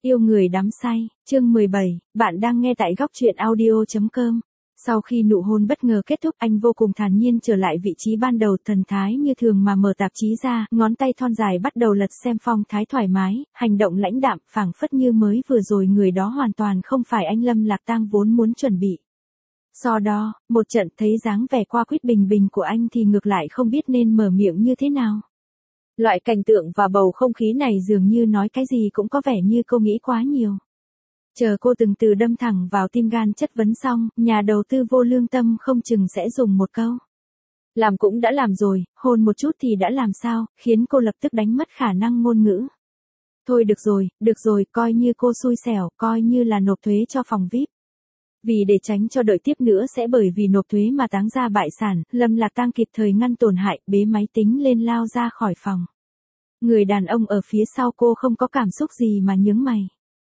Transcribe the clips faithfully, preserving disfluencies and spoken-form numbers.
Yêu người đắm say, chương mười bảy, bạn đang nghe tại góc truyện audio chấm com. Sau khi nụ hôn bất ngờ kết thúc, anh vô cùng thản nhiên trở lại vị trí ban đầu, thần thái như thường mà mở tạp chí ra, ngón tay thon dài bắt đầu lật xem, phong thái thoải mái, hành động lãnh đạm, phảng phất như mới vừa rồi người đó hoàn toàn không phải anh Lâm Lạc Tang vốn muốn chuẩn bị. So đo, một trận thấy dáng vẻ qua quýt bình bình của anh thì ngược lại không biết nên mở miệng như thế nào. Loại cảnh tượng và bầu không khí này dường như nói cái gì cũng có vẻ như cô nghĩ quá nhiều. Chờ cô từng từ đâm thẳng vào tim gan chất vấn xong, nhà đầu tư vô lương tâm không chừng sẽ dùng một câu. Làm cũng đã làm rồi, hôn một chút thì đã làm sao, khiến cô lập tức đánh mất khả năng ngôn ngữ. Thôi được rồi, được rồi, coi như cô xui xẻo, coi như là nộp thuế cho phòng vi ai pi. Vì để tránh cho đợi tiếp nữa sẽ bởi vì nộp thuế mà táng ra bại sản, Lâm Lạc Tang kịp thời ngăn tổn hại, bế máy tính lên lao ra khỏi phòng. Người đàn ông ở phía sau cô không có cảm xúc gì mà nhướng mày.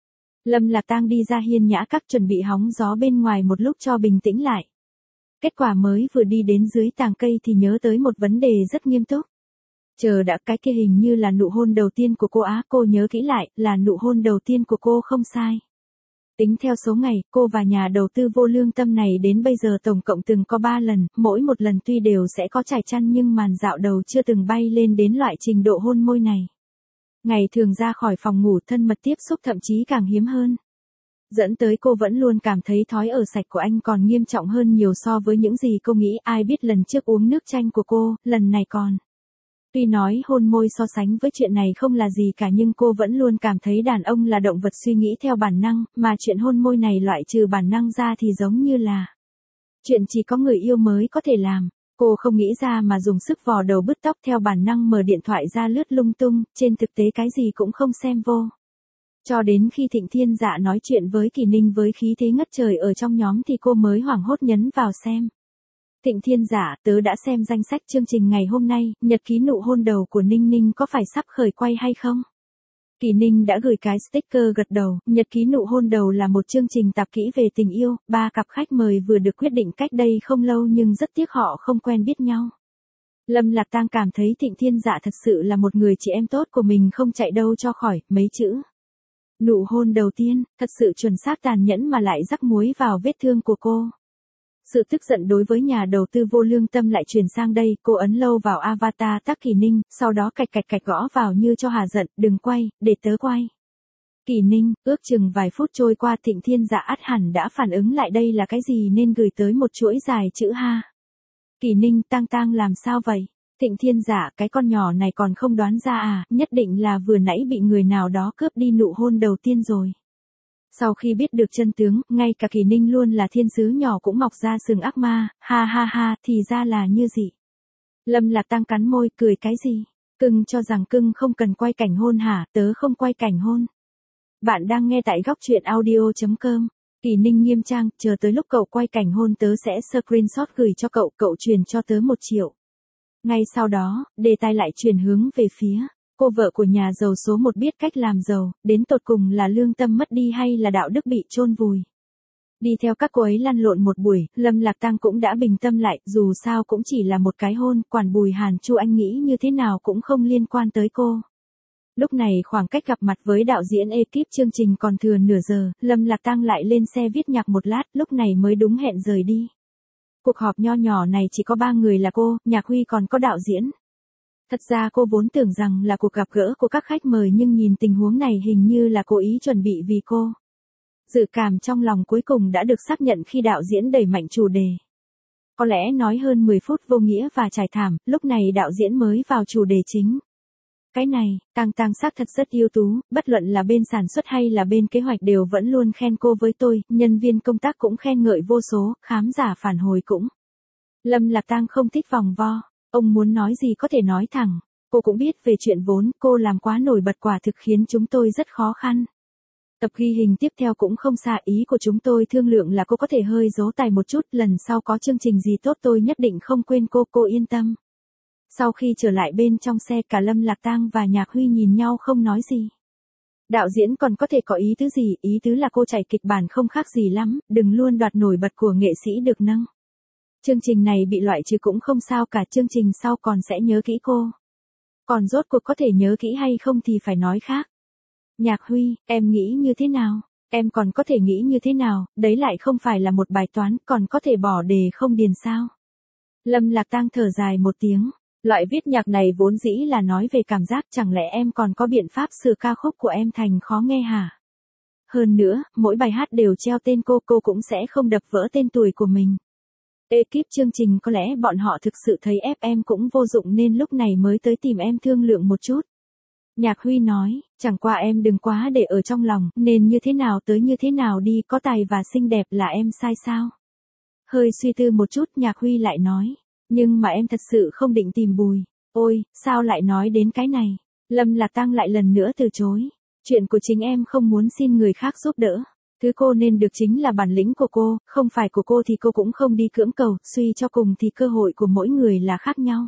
Lâm Lạc Tang đi ra hiên nhã các chuẩn bị hóng gió bên ngoài một lúc cho bình tĩnh lại. Kết quả mới vừa đi đến dưới tàng cây thì nhớ tới một vấn đề rất nghiêm túc. Chờ đã, cái kia hình như là nụ hôn đầu tiên của cô á, cô nhớ kỹ lại, là nụ hôn đầu tiên của cô không sai. Tính theo số ngày, cô và nhà đầu tư vô lương tâm này đến bây giờ tổng cộng từng có ba lần, mỗi một lần tuy đều sẽ có trải chăn nhưng màn dạo đầu chưa từng bay lên đến loại trình độ hôn môi này. Ngày thường ra khỏi phòng ngủ thân mật tiếp xúc thậm chí càng hiếm hơn. Dẫn tới cô vẫn luôn cảm thấy thói ở sạch của anh còn nghiêm trọng hơn nhiều so với những gì cô nghĩ. Ai biết lần trước uống nước chanh của cô, lần này còn. Tuy nói hôn môi so sánh với chuyện này không là gì cả nhưng cô vẫn luôn cảm thấy đàn ông là động vật suy nghĩ theo bản năng, mà chuyện hôn môi này loại trừ bản năng ra thì giống như là chuyện chỉ có người yêu mới có thể làm. Cô không nghĩ ra mà dùng sức vò đầu bứt tóc theo bản năng mở điện thoại ra lướt lung tung, trên thực tế cái gì cũng không xem vô. Cho đến khi Thịnh Thiên Dạ nói chuyện với Kỳ Ninh với khí thế ngất trời ở trong nhóm thì cô mới hoảng hốt nhấn vào xem. Thịnh Thiên Dạ, tớ đã xem danh sách chương trình ngày hôm nay, nhật ký nụ hôn đầu của Ninh Ninh có phải sắp khởi quay hay không? Kỳ Ninh đã gửi cái sticker gật đầu, nhật ký nụ hôn đầu là một chương trình tạp kỹ về tình yêu, ba cặp khách mời vừa được quyết định cách đây không lâu nhưng rất tiếc họ không quen biết nhau. Lâm Lạc Tang cảm thấy Thịnh Thiên Dạ thật sự là một người chị em tốt của mình không chạy đâu cho khỏi, mấy chữ. Nụ hôn đầu tiên, thật sự chuẩn xác tàn nhẫn mà lại rắc muối vào vết thương của cô. Sự tức giận đối với nhà đầu tư vô lương tâm lại chuyển sang đây, cô ấn lâu vào avatar tắc Kỳ Ninh, sau đó cạch cạch cạch gõ vào như cho hà giận, đừng quay, để tớ quay. Kỳ Ninh, ước chừng vài phút trôi qua Thịnh Thiên Dạ ắt hẳn đã phản ứng lại đây là cái gì nên gửi tới một chuỗi dài chữ ha. Kỳ Ninh, tang tang làm sao vậy? Thịnh Thiên Dạ, cái con nhỏ này còn không đoán ra à, nhất định là vừa nãy bị người nào đó cướp đi nụ hôn đầu tiên rồi. Sau khi biết được chân tướng, ngay cả Kỳ Ninh luôn là thiên sứ nhỏ cũng mọc ra sừng ác ma, ha ha ha, thì ra là như gì. Lâm Lạc Tang cắn môi, cười cái gì? Cưng cho rằng cưng không cần quay cảnh hôn hả, tớ không quay cảnh hôn. Bạn đang nghe tại góc truyện audio chấm com. Kỳ Ninh nghiêm trang, chờ tới lúc cậu quay cảnh hôn tớ sẽ screenshot gửi cho cậu, cậu truyền cho tớ một triệu. Ngay sau đó, đề tài lại chuyển hướng về phía. Cô vợ của nhà giàu số một biết cách làm giàu, đến tột cùng là lương tâm mất đi hay là đạo đức bị chôn vùi. Đi theo các cô ấy lăn lộn một buổi, Lâm Lạc Tang cũng đã bình tâm lại, dù sao cũng chỉ là một cái hôn, quản Bùi Hàn Chu anh nghĩ như thế nào cũng không liên quan tới cô. Lúc này khoảng cách gặp mặt với đạo diễn ekip chương trình còn thừa nửa giờ, Lâm Lạc Tang lại lên xe viết nhạc một lát, lúc này mới đúng hẹn rời đi. Cuộc họp nho nhỏ này chỉ có ba người là cô, Nhạc Huy còn có đạo diễn. Thật ra cô vốn tưởng rằng là cuộc gặp gỡ của các khách mời nhưng nhìn tình huống này hình như là cố ý chuẩn bị vì cô. Dự cảm trong lòng cuối cùng đã được xác nhận khi đạo diễn đẩy mạnh chủ đề. Có lẽ nói hơn mười phút vô nghĩa và trải thảm, lúc này đạo diễn mới vào chủ đề chính. Cái này, Tang Tang xác thật rất ưu tú, bất luận là bên sản xuất hay là bên kế hoạch đều vẫn luôn khen cô với tôi, nhân viên công tác cũng khen ngợi vô số, khán giả phản hồi cũng. Lâm Lạc Tang không thích vòng vo. Ông muốn nói gì có thể nói thẳng, cô cũng biết về chuyện vốn, cô làm quá nổi bật quả thực khiến chúng tôi rất khó khăn. Tập ghi hình tiếp theo cũng không xa, ý của chúng tôi thương lượng là cô có thể hơi giấu tài một chút, lần sau có chương trình gì tốt tôi nhất định không quên cô, cô yên tâm. Sau khi trở lại bên trong xe cả Lâm Lạc Tang và Nhạc Huy nhìn nhau không nói gì. Đạo diễn còn có thể có ý tứ gì, ý tứ là cô chạy kịch bản không khác gì lắm, đừng luôn đoạt nổi bật của nghệ sĩ được nâng. Chương trình này bị loại trừ cũng không sao cả, chương trình sau còn sẽ nhớ kỹ cô. Còn rốt cuộc có thể nhớ kỹ hay không thì phải nói khác. Nhạc Huy, em nghĩ như thế nào? Em còn có thể nghĩ như thế nào, đấy lại không phải là một bài toán, còn có thể bỏ đề không điền sao? Lâm Lạc Tang thở dài một tiếng. Loại viết nhạc này vốn dĩ là nói về cảm giác, chẳng lẽ em còn có biện pháp sửa ca khúc của em thành khó nghe hả? Hơn nữa, mỗi bài hát đều treo tên cô, cô cũng sẽ không đập vỡ tên tuổi của mình. Ekip chương trình có lẽ bọn họ thực sự thấy ép em cũng vô dụng nên lúc này mới tới tìm em thương lượng một chút. Nhạc Huy nói, chẳng qua em đừng quá để ở trong lòng, nên như thế nào tới như thế nào đi, có tài và xinh đẹp là em sai sao? Hơi suy tư một chút, Nhạc Huy lại nói, nhưng mà em thật sự không định tìm Bùi. Ôi, sao lại nói đến cái này? Lâm Lạc Tang lại lần nữa từ chối. Chuyện của chính em không muốn xin người khác giúp đỡ. Thứ cô nên được chính là bản lĩnh của cô, không phải của cô thì cô cũng không đi cưỡng cầu, suy cho cùng thì cơ hội của mỗi người là khác nhau.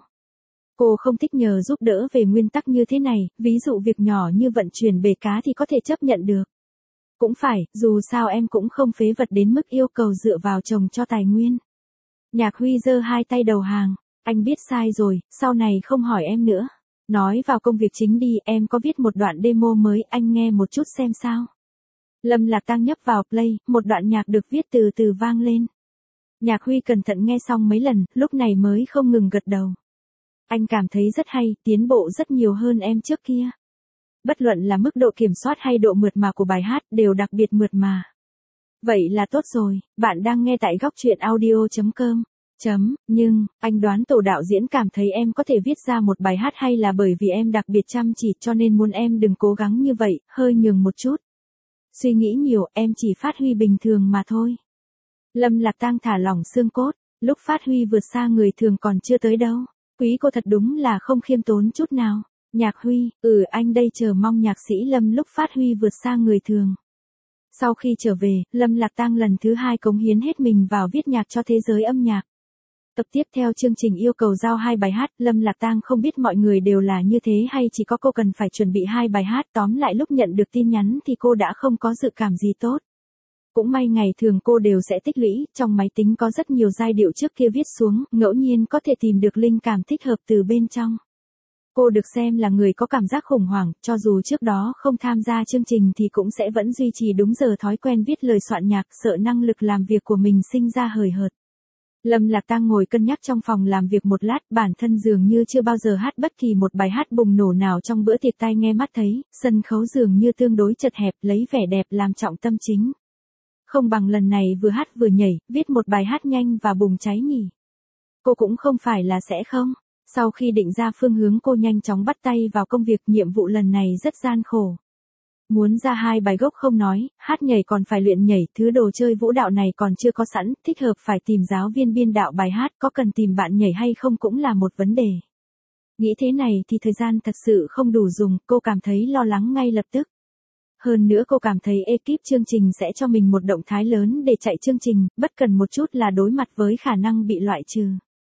Cô không thích nhờ giúp đỡ về nguyên tắc như thế này, ví dụ việc nhỏ như vận chuyển bể cá thì có thể chấp nhận được. Cũng phải, dù sao em cũng không phế vật đến mức yêu cầu dựa vào chồng cho tài nguyên. Nhạc Huy giơ hai tay đầu hàng, anh biết sai rồi, sau này không hỏi em nữa. Nói vào công việc chính đi, em có viết một đoạn demo mới, anh nghe một chút xem sao. Lâm Lạc Tang nhấp vào play, một đoạn nhạc được viết từ từ vang lên. Nhạc Huy cẩn thận nghe xong mấy lần, lúc này mới không ngừng gật đầu. Anh cảm thấy rất hay, tiến bộ rất nhiều hơn em trước kia. Bất luận là mức độ kiểm soát hay độ mượt mà của bài hát đều đặc biệt mượt mà. Vậy là tốt rồi, bạn đang nghe tại góc truyện audio chấm com. Chấm, nhưng, anh đoán tổ đạo diễn cảm thấy em có thể viết ra một bài hát hay là bởi vì em đặc biệt chăm chỉ cho nên muốn em đừng cố gắng như vậy, hơi nhường một chút. Suy nghĩ nhiều, em chỉ phát huy bình thường mà thôi. Lâm Lạc Tang thả lỏng xương cốt, lúc phát huy vượt xa người thường còn chưa tới đâu. Quý cô thật đúng là không khiêm tốn chút nào. Nhạc Huy, ừ anh đây chờ mong nhạc sĩ Lâm lúc phát huy vượt xa người thường. Sau khi trở về, Lâm Lạc Tang lần thứ hai cống hiến hết mình vào viết nhạc cho thế giới âm nhạc. Tập tiếp theo chương trình yêu cầu giao hai bài hát, Lâm Lạc Tang không biết mọi người đều là như thế hay chỉ có cô cần phải chuẩn bị hai bài hát, tóm lại lúc nhận được tin nhắn thì cô đã không có dự cảm gì tốt. Cũng may ngày thường cô đều sẽ tích lũy, trong máy tính có rất nhiều giai điệu trước kia viết xuống, ngẫu nhiên có thể tìm được linh cảm thích hợp từ bên trong. Cô được xem là người có cảm giác khủng hoảng, cho dù trước đó không tham gia chương trình thì cũng sẽ vẫn duy trì đúng giờ thói quen viết lời soạn nhạc, sợ năng lực làm việc của mình sinh ra hời hợt. Lâm Lạc Tang ngồi cân nhắc trong phòng làm việc một lát, bản thân dường như chưa bao giờ hát bất kỳ một bài hát bùng nổ nào trong bữa tiệc tai nghe mắt thấy, sân khấu dường như tương đối chật hẹp, lấy vẻ đẹp làm trọng tâm chính. Không bằng lần này vừa hát vừa nhảy, viết một bài hát nhanh và bùng cháy nhỉ. Cô cũng không phải là sẽ không. Sau khi định ra phương hướng cô nhanh chóng bắt tay vào công việc, nhiệm vụ lần này rất gian khổ. Muốn ra hai bài gốc không nói, hát nhảy còn phải luyện nhảy, thứ đồ chơi vũ đạo này còn chưa có sẵn, thích hợp phải tìm giáo viên biên đạo bài hát, có cần tìm bạn nhảy hay không cũng là một vấn đề. Nghĩ thế này thì thời gian thật sự không đủ dùng, cô cảm thấy lo lắng ngay lập tức. Hơn nữa cô cảm thấy ekip chương trình sẽ cho mình một động thái lớn để chạy chương trình, bất cần một chút là đối mặt với khả năng bị loại trừ.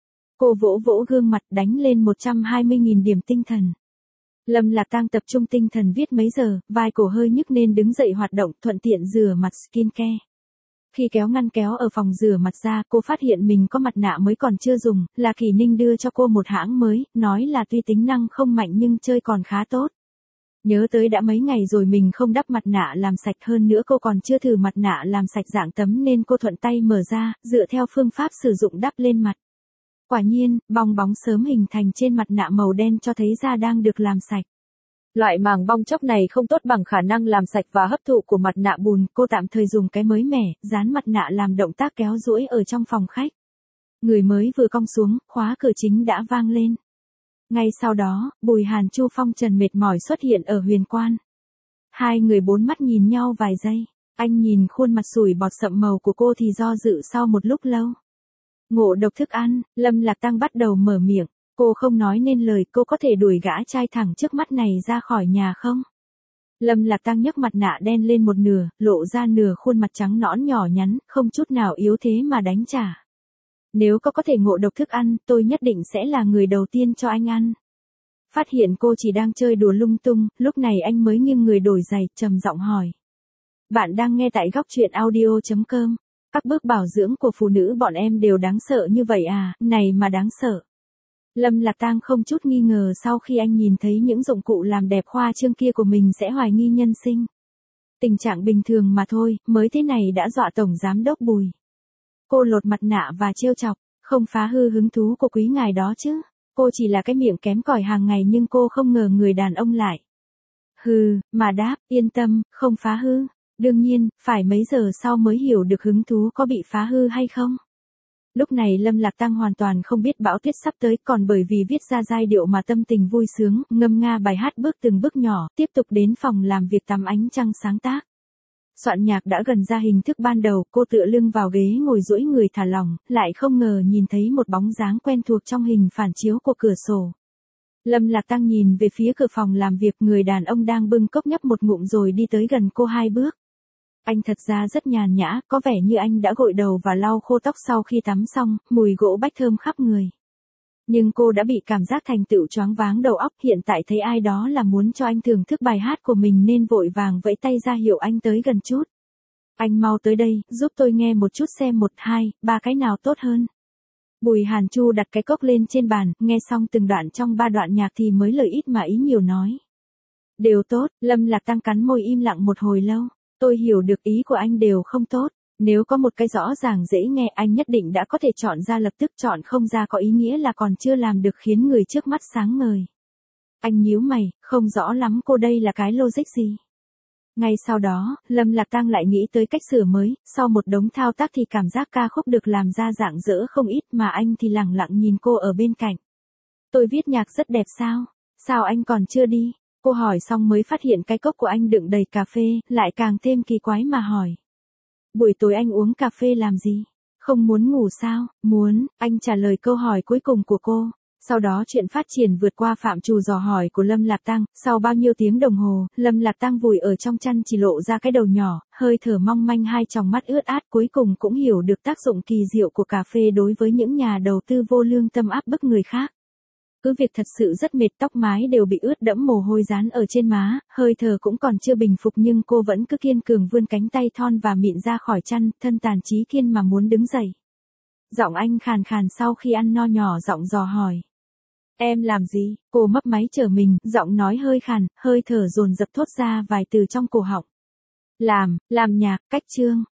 Cô vỗ vỗ gương mặt đánh lên một trăm hai mươi nghìn điểm tinh thần. Lâm Lạc Tang tập trung tinh thần viết mấy giờ, vai cổ hơi nhức nên đứng dậy hoạt động, thuận tiện rửa mặt skincare. Khi kéo ngăn kéo ở phòng rửa mặt ra, cô phát hiện mình có mặt nạ mới còn chưa dùng, là Kỳ Ninh đưa cho cô một hãng mới, nói là tuy tính năng không mạnh nhưng chơi còn khá tốt. Nhớ tới đã mấy ngày rồi mình không đắp mặt nạ làm sạch, hơn nữa cô còn chưa thử mặt nạ làm sạch dạng tấm nên cô thuận tay mở ra, dựa theo phương pháp sử dụng đắp lên mặt. Quả nhiên, bong bóng sớm hình thành trên mặt nạ màu đen cho thấy da đang được làm sạch. Loại màng bong chóc này không tốt bằng khả năng làm sạch và hấp thụ của mặt nạ bùn, cô tạm thời dùng cái mới mẻ, dán mặt nạ làm động tác kéo duỗi ở trong phòng khách. Người mới vừa cong xuống, khóa cửa chính đã vang lên. Ngay sau đó, Bùi Hàn Chu Phong trần mệt mỏi xuất hiện ở huyền quan. Hai người bốn mắt nhìn nhau vài giây, anh nhìn khuôn mặt sủi bọt sậm màu của cô thì do dự sau một lúc lâu. Ngộ độc thức ăn, Lâm Lạc Tang bắt đầu mở miệng, cô không nói nên lời, cô có thể đuổi gã trai thẳng trước mắt này ra khỏi nhà không? Lâm Lạc Tang nhấc mặt nạ đen lên một nửa, lộ ra nửa khuôn mặt trắng nõn nhỏ nhắn, không chút nào yếu thế mà đánh trả. Nếu có có thể ngộ độc thức ăn, tôi nhất định sẽ là người đầu tiên cho anh ăn. Phát hiện cô chỉ đang chơi đùa lung tung, lúc này anh mới nghiêng người đổi giày, trầm giọng hỏi. Bạn đang nghe tại góc truyện audio chấm com. Các bước bảo dưỡng của phụ nữ bọn em đều đáng sợ như vậy à, này mà đáng sợ. Lâm Lạc Tang không chút nghi ngờ sau khi anh nhìn thấy những dụng cụ làm đẹp khoa trương kia của mình sẽ hoài nghi nhân sinh. Tình trạng bình thường mà thôi, mới thế này đã dọa Tổng Giám Đốc Bùi. Cô lột mặt nạ và trêu chọc, không phá hư hứng thú của quý ngài đó chứ. Cô chỉ là cái miệng kém cỏi hàng ngày nhưng cô không ngờ người đàn ông lại. Hừ, mà đáp, yên tâm, không phá hư. Đương nhiên, phải mấy giờ sau mới hiểu được hứng thú có bị phá hư hay không. Lúc này Lâm Lạc Tang hoàn toàn không biết bão tuyết sắp tới, còn bởi vì viết ra giai điệu mà tâm tình vui sướng, ngâm nga bài hát bước từng bước nhỏ, tiếp tục đến phòng làm việc tắm ánh trăng sáng tác. Soạn nhạc đã gần ra hình thức ban đầu, cô tựa lưng vào ghế ngồi duỗi người thả lỏng, lại không ngờ nhìn thấy một bóng dáng quen thuộc trong hình phản chiếu của cửa sổ. Lâm Lạc Tang nhìn về phía cửa phòng làm việc, người đàn ông đang bưng cốc nhấp một ngụm rồi đi tới gần cô hai bước. Anh thật ra rất nhàn nhã, có vẻ như anh đã gội đầu và lau khô tóc sau khi tắm xong, mùi gỗ bách thơm khắp người. Nhưng cô đã bị cảm giác thành tựu choáng váng đầu óc, hiện tại thấy ai đó là muốn cho anh thưởng thức bài hát của mình nên vội vàng vẫy tay ra hiệu anh tới gần chút. Anh mau tới đây, giúp tôi nghe một chút xem một, hai, ba cái nào tốt hơn. Bùi Hàn Chu đặt cái cốc lên trên bàn, nghe xong từng đoạn trong ba đoạn nhạc thì mới lời ít mà ý nhiều nói. Đều tốt, Lâm Lạc Tang cắn môi im lặng một hồi lâu. Tôi hiểu được ý của anh đều không tốt. Nếu có một cái rõ ràng dễ nghe anh nhất định đã có thể chọn ra, lập tức chọn không ra có ý nghĩa là còn chưa làm được khiến người trước mắt sáng ngời. Anh nhíu mày, không rõ lắm cô đây là cái logic gì. Ngay sau đó, Lâm Lạc Tang lại nghĩ tới cách sửa mới, sau một đống thao tác thì cảm giác ca khúc được làm ra rạng rỡ không ít mà anh thì lẳng lặng nhìn cô ở bên cạnh. Tôi viết nhạc rất đẹp sao? Sao anh còn chưa đi? Cô hỏi xong mới phát hiện cái cốc của anh đựng đầy cà phê, lại càng thêm kỳ quái mà hỏi. Buổi tối anh uống cà phê làm gì? Không muốn ngủ sao? Muốn, anh trả lời câu hỏi cuối cùng của cô. Sau đó chuyện phát triển vượt qua phạm trù dò hỏi của Lâm Lạc Tang, sau bao nhiêu tiếng đồng hồ, Lâm Lạc Tang vùi ở trong chăn chỉ lộ ra cái đầu nhỏ, hơi thở mong manh, hai tròng mắt ướt át, cuối cùng cũng hiểu được tác dụng kỳ diệu của cà phê đối với những nhà đầu tư vô lương tâm áp bức người khác. Cứ việc thật sự rất mệt, tóc mái đều bị ướt đẫm mồ hôi dán ở trên má, hơi thở cũng còn chưa bình phục nhưng cô vẫn cứ kiên cường vươn cánh tay thon và mịn ra khỏi chăn, thân tàn trí kiên mà muốn đứng dậy. Giọng anh khàn khàn sau khi ăn no nhỏ giọng dò hỏi. Em làm gì? Cô mấp máy trở mình, giọng nói hơi khàn, hơi thở dồn dập thốt ra vài từ trong cổ họng. Làm, làm nhạc, cách chương.